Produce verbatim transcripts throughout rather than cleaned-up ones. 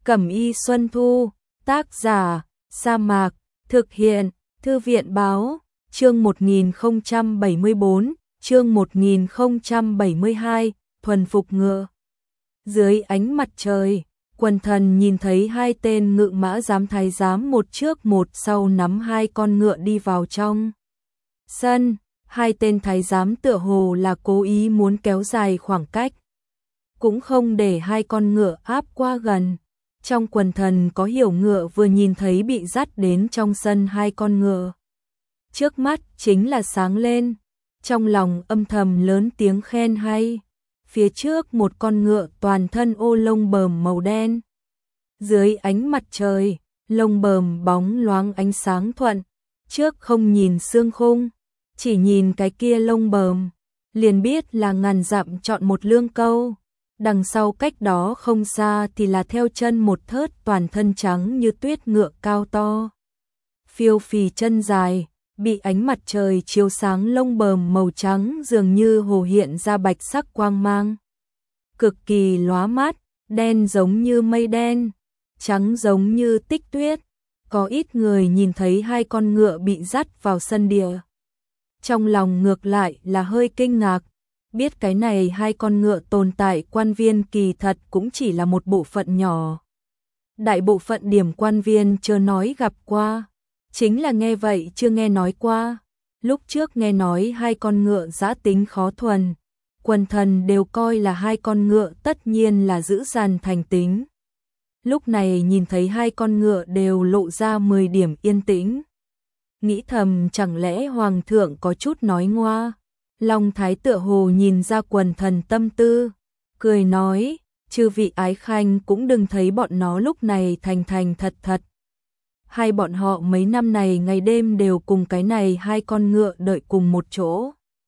Cẩm y Xuân Thu, tác giả, Sa Mạc, thực hiện, Thư viện báo, chương một nghìn không trăm bảy mươi bốn, chương một nghìn không trăm bảy mươi hai, thuần phục ngựa. Dưới ánh mặt trời, quần thần nhìn thấy hai tên ngự mã giám thái giám một trước một sau nắm hai con ngựa đi vào trong sân. Hai tên thái giám tựa hồ là cố ý muốn kéo dài khoảng cách, cũng không để hai con ngựa áp quá gần. Trong quần thần có hiểu ngựa vừa nhìn thấy bị dắt đến trong sân hai con ngựa, trước mắt chính là sáng lên, trong lòng âm thầm lớn tiếng khen hay. Phía trước một con ngựa toàn thân ô lông bờm màu đen, dưới ánh mặt trời, lông bờm bóng loáng ánh sáng thuận, trước không nhìn xương khung, chỉ nhìn cái kia lông bờm, liền biết là ngàn dặm chọn một lương câu. Đằng sau cách đó không xa thì là theo chân một thớt toàn thân trắng như tuyết ngựa cao to. Phiêu phì chân dài, bị ánh mặt trời chiếu sáng lông bờm màu trắng dường như hồ hiện ra bạch sắc quang mang. Cực kỳ lóa mắt, đen giống như mây đen, trắng giống như tích tuyết. Có ít người nhìn thấy hai con ngựa bị dắt vào sân địa, trong lòng ngược lại là hơi kinh ngạc. Biết cái này hai con ngựa tồn tại quan viên kỳ thật cũng chỉ là một bộ phận nhỏ. Đại bộ phận điểm quan viên chưa nói gặp qua, chính là nghe vậy chưa nghe nói qua. Lúc trước nghe nói hai con ngựa dã tính khó thuần, quần thần đều coi là hai con ngựa tất nhiên là dữ dằn thành tính. Lúc này nhìn thấy hai con ngựa đều lộ ra mười điểm yên tĩnh, nghĩ thầm chẳng lẽ hoàng thượng có chút nói ngoa. Long Thái tựa hồ nhìn ra quần thần tâm tư, cười nói, chư vị ái khanh cũng đừng thấy bọn nó lúc này thành thành thật thật. Hai bọn họ mấy năm này ngày đêm đều cùng cái này hai con ngựa đợi cùng một chỗ.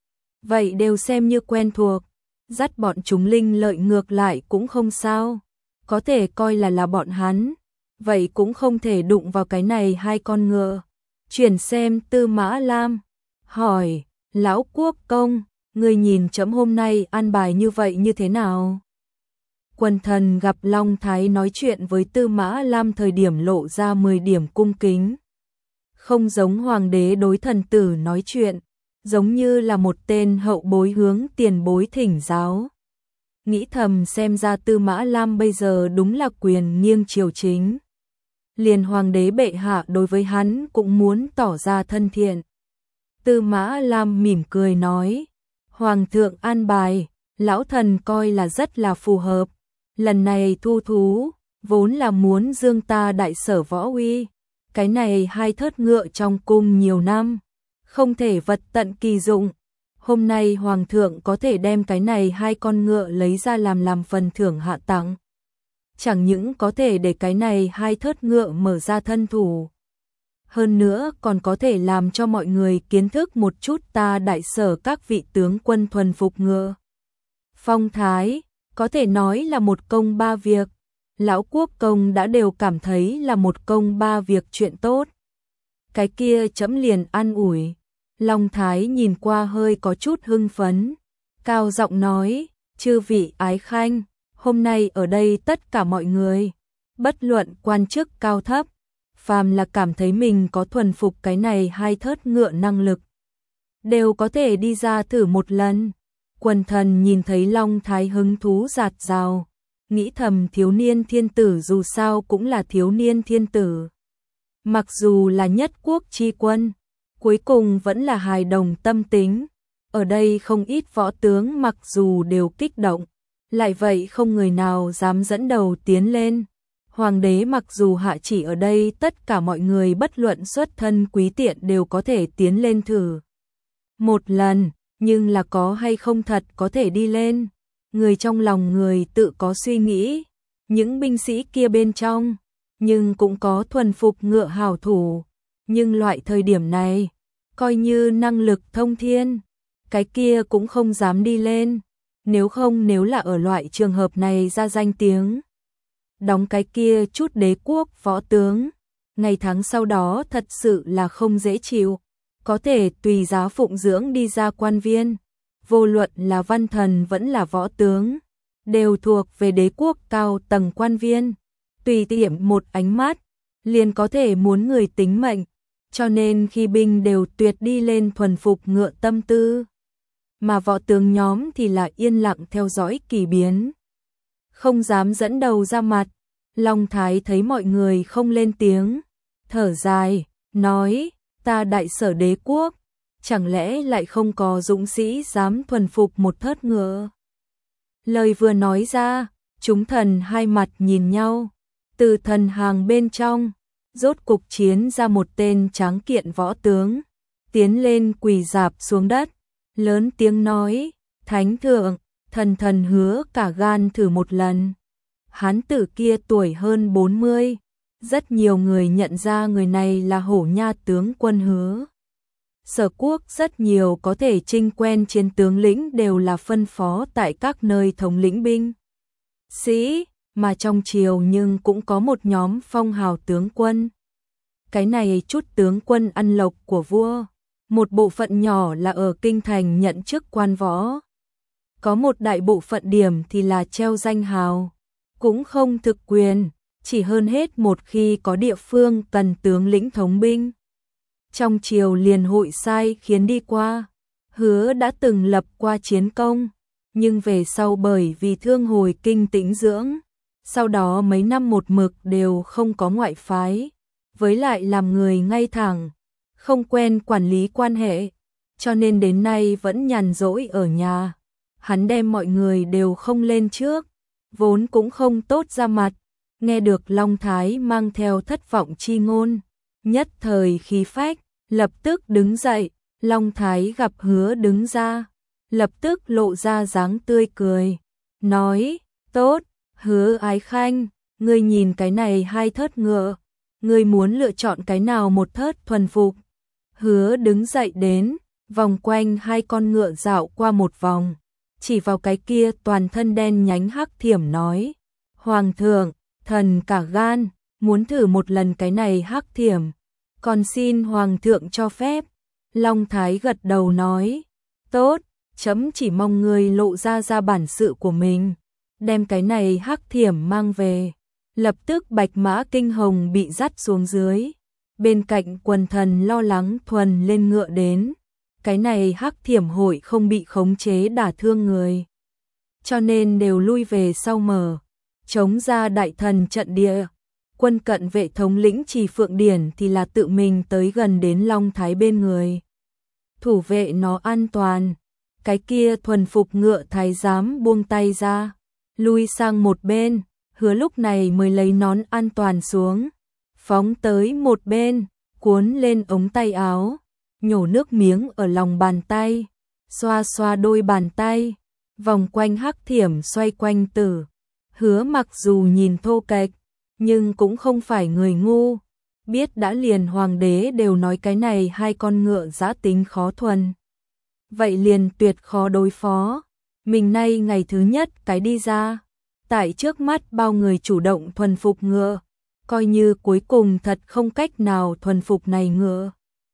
Vậy đều xem như quen thuộc, dắt bọn chúng linh lợi ngược lại cũng không sao, có thể coi là là bọn hắn, vậy cũng không thể đụng vào cái này hai con ngựa. Chuyển xem Tư Mã Lam, hỏi, Lão Quốc công, người nhìn chấm hôm nay an bài như vậy như thế nào? Quần thần gặp Long Thái nói chuyện với Tư Mã Lam thời điểm lộ ra mười điểm cung kính. Không giống hoàng đế đối thần tử nói chuyện, giống như là một tên hậu bối hướng tiền bối thỉnh giáo. Nghĩ thầm xem ra Tư Mã Lam bây giờ đúng là quyền nghiêng triều chính. Liền hoàng đế bệ hạ đối với hắn cũng muốn tỏ ra thân thiện. Tư Mã Lam mỉm cười nói, hoàng thượng an bài, lão thần coi là rất là phù hợp. Lần này thu thú, vốn là muốn dương ta đại sở võ uy. Cái này hai thớt ngựa trong cung nhiều năm, không thể vật tận kỳ dụng. Hôm nay hoàng thượng có thể đem cái này hai con ngựa lấy ra làm làm phần thưởng hạ tặng. Chẳng những có thể để cái này hai thớt ngựa mở ra thân thủ, hơn nữa còn có thể làm cho mọi người kiến thức một chút ta đại sở các vị tướng quân thuần phục ngựa. Phong thái, có thể nói là một công ba việc. Lão quốc công đã đều cảm thấy là một công ba việc chuyện tốt. Cái kia chấm liền an ủi. Long Thái nhìn qua hơi có chút hưng phấn, cao giọng nói, chư vị ái khanh, hôm nay ở đây tất cả mọi người, bất luận quan chức cao thấp, phàm là cảm thấy mình có thuần phục cái này hai thớt ngựa năng lực, đều có thể đi ra thử một lần. Quần thần nhìn thấy Long Thái hứng thú rạt rào, nghĩ thầm thiếu niên thiên tử dù sao cũng là thiếu niên thiên tử. Mặc dù là nhất quốc chi quân, cuối cùng vẫn là hài đồng tâm tính. Ở đây không ít võ tướng mặc dù đều kích động, lại vậy không người nào dám dẫn đầu tiến lên. Hoàng đế mặc dù hạ chỉ ở đây tất cả mọi người bất luận xuất thân quý tiện đều có thể tiến lên thử một lần, nhưng là có hay không thật có thể đi lên. Người trong lòng người tự có suy nghĩ, những binh sĩ kia bên trong, nhưng cũng có thuần phục ngựa hảo thủ. Nhưng loại thời điểm này, coi như năng lực thông thiên, cái kia cũng không dám đi lên. Nếu không nếu là ở loại trường hợp này ra danh tiếng, đóng cái kia chút đế quốc võ tướng, ngày tháng sau đó thật sự là không dễ chịu. Có thể tùy giá phụng dưỡng đi ra quan viên, vô luận là văn thần vẫn là võ tướng, đều thuộc về đế quốc cao tầng quan viên. tùy tiện một ánh mắt, liền có thể muốn người tính mệnh, cho nên khi binh đều tuyệt đi lên thuần phục ngựa tâm tư. Mà võ tướng nhóm thì là yên lặng theo dõi kỳ biến. Không dám dẫn đầu ra mặt, Long Thái thấy mọi người không lên tiếng, thở dài, nói, ta Đại Sở đế quốc, chẳng lẽ lại không có dũng sĩ dám thuần phục một thớt ngựa. Lời vừa nói ra, chúng thần hai mặt nhìn nhau, từ thần hàng bên trong, rốt cục chiến ra một tên tráng kiện võ tướng, tiến lên quỳ rạp xuống đất, lớn tiếng nói, Thánh thượng, thần thần hứa cả gan thử một lần. Hán tử kia tuổi hơn bốn mươi, rất nhiều người nhận ra người này là Hổ Nha tướng quân Hứa. Sở quốc rất nhiều có thể chinh quen chiến tướng lĩnh đều là phân phó tại các nơi thống lĩnh binh sĩ, mà trong triều nhưng cũng có một nhóm phong hào tướng quân. Cái này chút tướng quân ăn lộc của vua, một bộ phận nhỏ là ở kinh thành nhận chức quan võ. Có một đại bộ phận điểm thì là treo danh hào, cũng không thực quyền, chỉ hơn hết một khi có địa phương cần tướng lĩnh thống binh. Trong triều liền hội sai khiến đi qua, Hứa đã từng lập qua chiến công, nhưng về sau bởi vì thương hồi kinh tĩnh dưỡng, sau đó mấy năm một mực đều không có ngoại phái, với lại làm người ngay thẳng, không quen quản lý quan hệ, cho nên đến nay vẫn nhàn rỗi ở nhà. Hắn đem mọi người đều không lên trước, vốn cũng không tốt ra mặt, nghe được Long Thái mang theo thất vọng chi ngôn, nhất thời khí phách, lập tức đứng dậy. Long Thái gặp Hứa đứng ra, lập tức lộ ra dáng tươi cười, nói, tốt, Hứa ái khanh, ngươi nhìn cái này hai thớt ngựa, ngươi muốn lựa chọn cái nào một thớt thuần phục. Hứa đứng dậy đến, vòng quanh hai con ngựa dạo qua một vòng, chỉ vào cái kia toàn thân đen nhánh hắc thiểm nói, Hoàng thượng, thần cả gan, muốn thử một lần cái này hắc thiểm, còn xin Hoàng thượng cho phép. Long Thái gật đầu nói, tốt, chấm chỉ mong người lộ ra ra bản sự của mình, đem cái này hắc thiểm mang về. Lập tức bạch mã kinh hồng bị dắt xuống dưới, bên cạnh quần thần lo lắng thuần lên ngựa đến, cái này hắc thiểm hội không bị khống chế đả thương người, cho nên đều lui về sau mở, chống ra đại thần trận địa. Quân cận vệ thống lĩnh Trì Phượng Điển thì là tự mình tới gần đến Long Thái bên người, thủ vệ nó an toàn. Cái kia thuần phục ngựa thái giám buông tay ra, lui sang một bên. Hứa lúc này mới lấy nón an toàn xuống, phóng tới một bên, cuốn lên ống tay áo, nhổ nước miếng ở lòng bàn tay, xoa xoa đôi bàn tay, vòng quanh hắc thiểm xoay quanh tử. Hứa mặc dù nhìn thô kệch, nhưng cũng không phải người ngu, biết đã liền hoàng đế đều nói cái này hai con ngựa dã tính khó thuần, vậy liền tuyệt khó đối phó. Mình nay ngày thứ nhất cái đi ra, tại trước mắt bao người chủ động thuần phục ngựa, coi như cuối cùng thật không cách nào thuần phục này ngựa,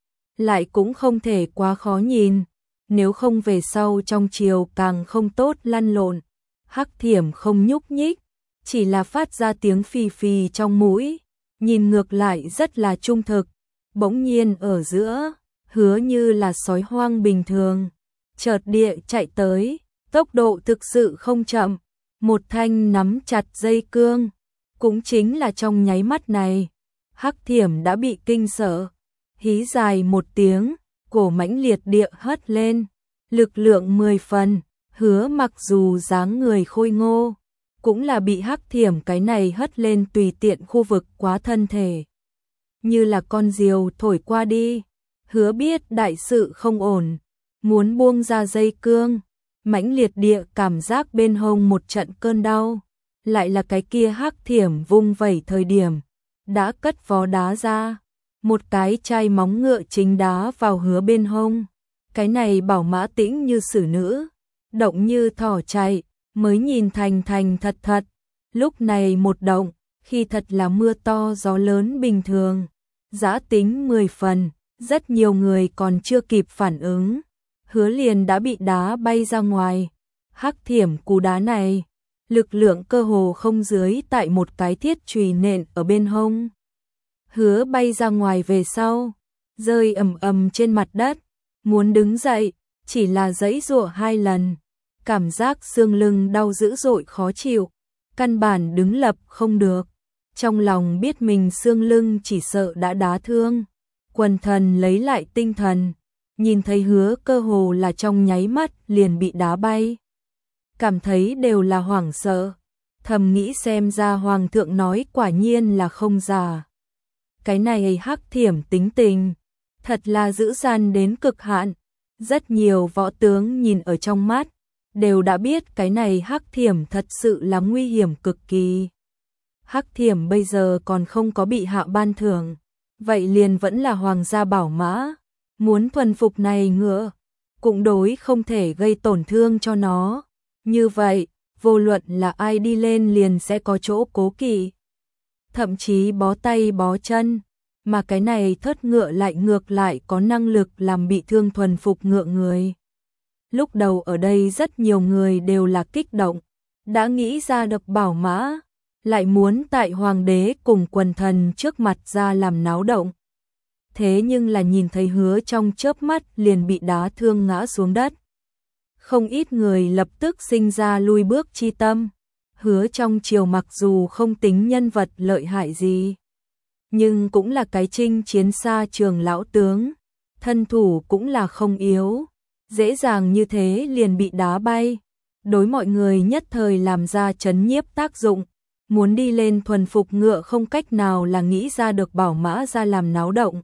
lại cũng không thể quá khó nhìn, nếu không về sau trong triều càng không tốt lăn lộn. Hắc thiểm không nhúc nhích, chỉ là phát ra tiếng phì phì trong mũi, nhìn ngược lại rất là trung thực. Bỗng nhiên ở giữa, Hứa như là sói hoang bình thường, chợt địa chạy tới, tốc độ thực sự không chậm, một thanh nắm chặt dây cương, cũng chính là trong nháy mắt này, hắc thiểm đã bị kinh sợ, hí dài một tiếng, cổ mãnh liệt địa hất lên, lực lượng mười phần. Hứa mặc dù dáng người khôi ngô, cũng là bị hắc thiểm cái này hất lên tùy tiện khu vực quá thân thể, như là con diều thổi qua đi. Hứa biết đại sự không ổn, muốn buông ra dây cương, mãnh liệt địa cảm giác bên hông một trận cơn đau, lại là cái kia hắc thiểm vung vẩy thời điểm, đã cất vó đá ra, một cái chai móng ngựa chính đá vào Hứa bên hông. Cái này bảo mã tĩnh như xử nữ, động như thỏ chạy, mới nhìn thành thành thật thật, lúc này một động, khi thật là mưa to gió lớn bình thường, dã tính mười phần, rất nhiều người còn chưa kịp phản ứng, Hứa liền đã bị đá bay ra ngoài. Hắc thiểm cú đá này, lực lượng cơ hồ không dưới tại một cái thiết chùy nện ở bên hông. Hứa bay ra ngoài về sau, rơi ầm ầm trên mặt đất, muốn đứng dậy, chỉ là giãy giụa hai lần, cảm giác xương lưng đau dữ dội khó chịu, căn bản đứng lập không được. Trong lòng biết mình xương lưng chỉ sợ đã đá thương, Quần Thần lấy lại tinh thần, nhìn thấy Hứa cơ hồ là trong nháy mắt liền bị đá bay. Cảm thấy đều là hoảng sợ, thầm nghĩ xem ra hoàng thượng nói quả nhiên là không giả. Cái này Hắc Thiểm tính tình, thật là dữ dằn đến cực hạn, rất nhiều võ tướng nhìn ở trong mắt, đều đã biết cái này Hắc Thiểm thật sự là nguy hiểm cực kỳ. Hắc Thiểm bây giờ còn không có bị hạ ban thưởng, vậy liền vẫn là hoàng gia bảo mã, muốn thuần phục này ngựa, cũng đối không thể gây tổn thương cho nó. Như vậy, vô luận là ai đi lên liền sẽ có chỗ cố kỵ, thậm chí bó tay bó chân, mà cái này thớt ngựa lại ngược lại có năng lực làm bị thương thuần phục ngựa người. Lúc đầu ở đây rất nhiều người đều là kích động, đã nghĩ ra được bảo mã, lại muốn tại hoàng đế cùng quần thần trước mặt ra làm náo động. Thế nhưng là nhìn thấy Hứa trong chớp mắt liền bị đá thương ngã xuống đất. Không ít người lập tức sinh ra lui bước chi tâm. Hứa trong triều mặc dù không tính nhân vật lợi hại gì, nhưng cũng là cái chinh chiến xa trường lão tướng, thân thủ cũng là không yếu, dễ dàng như thế liền bị đá bay. Đối mọi người nhất thời làm ra chấn nhiếp tác dụng, muốn đi lên thuần phục ngựa không cách nào là nghĩ ra được bảo mã ra làm náo động.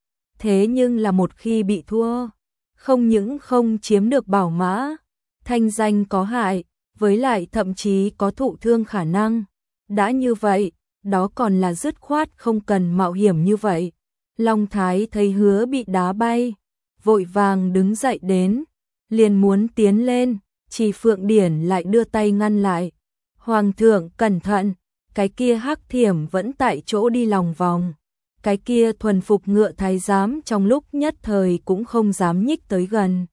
Thế nhưng là một khi bị thua, không những không chiếm được bảo mã, thanh danh có hại, với lại thậm chí có thụ thương khả năng. Đã như vậy, đó còn là dứt khoát không cần mạo hiểm như vậy. Long Thái thấy Hứa bị đá bay, vội vàng đứng dậy đến, liền muốn tiến lên, chỉ Phượng Điển lại đưa tay ngăn lại. Hoàng thượng cẩn thận, cái kia Hắc Thiểm vẫn tại chỗ đi lòng vòng. Cái kia thuần phục ngựa thái giám trong lúc nhất thời cũng không dám nhích tới gần.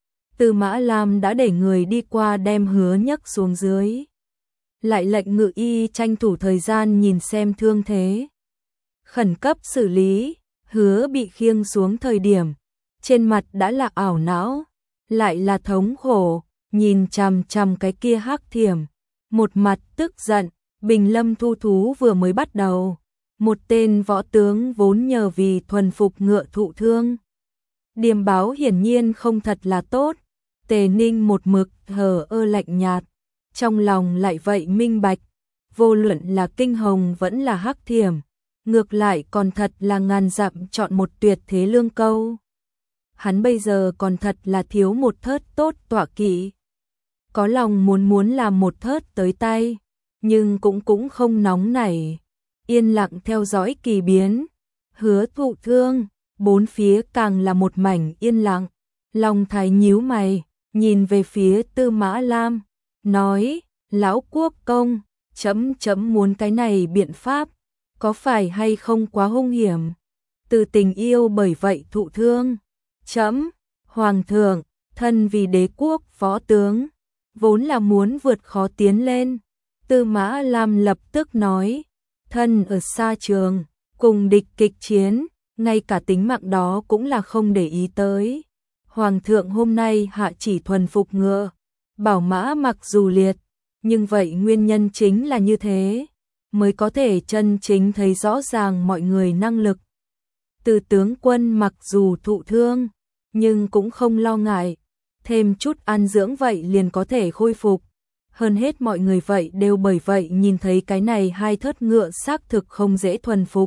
Tư Mã Lam đã để người đi qua đem Hứa nhấc xuống dưới, lại lệnh ngự y tranh thủ thời gian nhìn xem thương thế, khẩn cấp xử lý. Hứa bị khiêng xuống thời điểm, trên mặt đã là ảo não, lại là thống khổ, nhìn chằm chằm cái kia Hắc Thiểm, một mặt tức giận. Bình Lâm thu thú vừa mới bắt đầu, một tên võ tướng vốn nhờ vì thuần phục ngựa thụ thương. Điềm báo hiển nhiên không thật là tốt. Tề Ninh một mực hờ ơ lạnh nhạt, trong lòng lại vậy minh bạch, vô luận là Kinh Hồng vẫn là Hắc Thiểm, ngược lại còn thật là ngàn dặm chọn một tuyệt thế lương câu. Hắn bây giờ còn thật là thiếu một thớt tốt tọa kỵ, có lòng muốn muốn làm một thớt tới tay, nhưng cũng cũng không nóng nảy, yên lặng theo dõi kỳ biến. Hứa thụ thương, bốn phía càng là một mảnh yên lặng. Long Thái nhíu mày, nhìn về phía Tư Mã Lam, nói: lão quốc công, chấm chấm muốn cái này biện pháp, có phải hay không quá hung hiểm? Từ tình yêu bởi vậy thụ thương. Chấm, hoàng thượng, thân vì đế quốc võ tướng, vốn là muốn vượt khó tiến lên. Tư Mã Lam lập tức nói: thân ở xa trường, cùng địch kịch chiến, ngay cả tính mạng đó cũng là không để ý tới. Hoàng thượng hôm nay hạ chỉ thuần phục ngựa, bảo mã mặc dù liệt, nhưng vậy nguyên nhân chính là như thế, mới có thể chân chính thấy rõ ràng mọi người năng lực. Từ tướng quân mặc dù thụ thương, nhưng cũng không lo ngại, thêm chút ăn dưỡng vậy liền có thể khôi phục. Hơn hết mọi người vậy đều bởi vậy nhìn thấy cái này hai thớt ngựa xác thực không dễ thuần phục.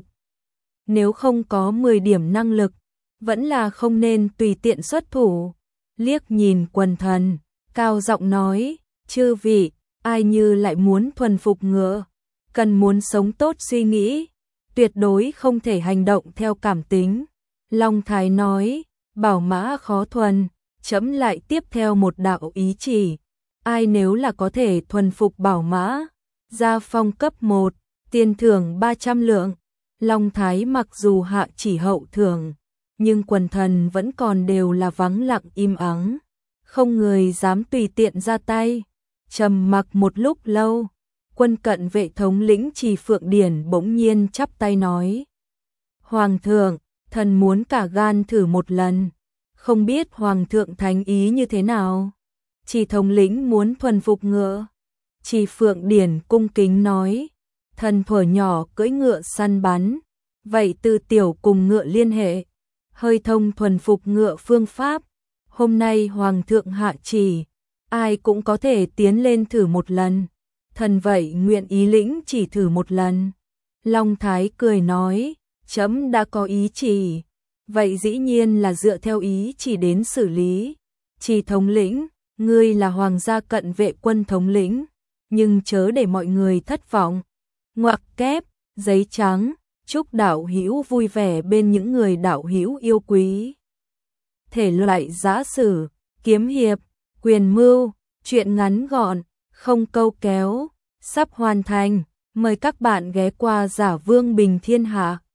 Nếu không có mười điểm năng lực, vẫn là không nên tùy tiện xuất thủ. Liếc nhìn Quần Thần, cao giọng nói: chư vị, ai như lại muốn thuần phục ngựa, cần muốn sống tốt suy nghĩ, tuyệt đối không thể hành động theo cảm tính. Long Thái nói: bảo mã khó thuần, chấm lại tiếp theo một đạo ý chỉ. Ai nếu là có thể thuần phục bảo mã, gia phong cấp một, tiền thưởng ba trăm lượng. Long Thái mặc dù hạ chỉ hậu thưởng, nhưng Quần Thần vẫn còn đều là vắng lặng im ắng, không người dám tùy tiện ra tay. Trầm mặc một lúc lâu, quân cận vệ thống lĩnh Trì Phượng Điển bỗng nhiên chắp tay nói: Hoàng thượng, thần muốn cả gan thử một lần, không biết Hoàng thượng thánh ý như thế nào? Trì thống lĩnh muốn thuần phục ngựa. Trì Phượng Điển cung kính nói: thần thuở nhỏ cưỡi ngựa săn bắn, vậy từ tiểu cùng ngựa liên hệ, hơi thông thuần phục ngựa phương pháp. Hôm nay Hoàng thượng hạ chỉ, ai cũng có thể tiến lên thử một lần, thần vậy nguyện ý lĩnh chỉ thử một lần. Long Thái cười nói: trẫm đã có ý chỉ, vậy dĩ nhiên là dựa theo ý chỉ đến xử lý. Trì thống lĩnh, ngươi là hoàng gia cận vệ quân thống lĩnh, nhưng chớ để mọi người thất vọng. Ngoặc kép, giấy trắng, chúc đạo hữu vui vẻ bên những người đạo hữu yêu quý. Thể loại giã sử, kiếm hiệp, quyền mưu, truyện ngắn gọn, không câu kéo, sắp hoàn thành. Mời các bạn ghé qua Giả Vương Bình Thiên Hạ.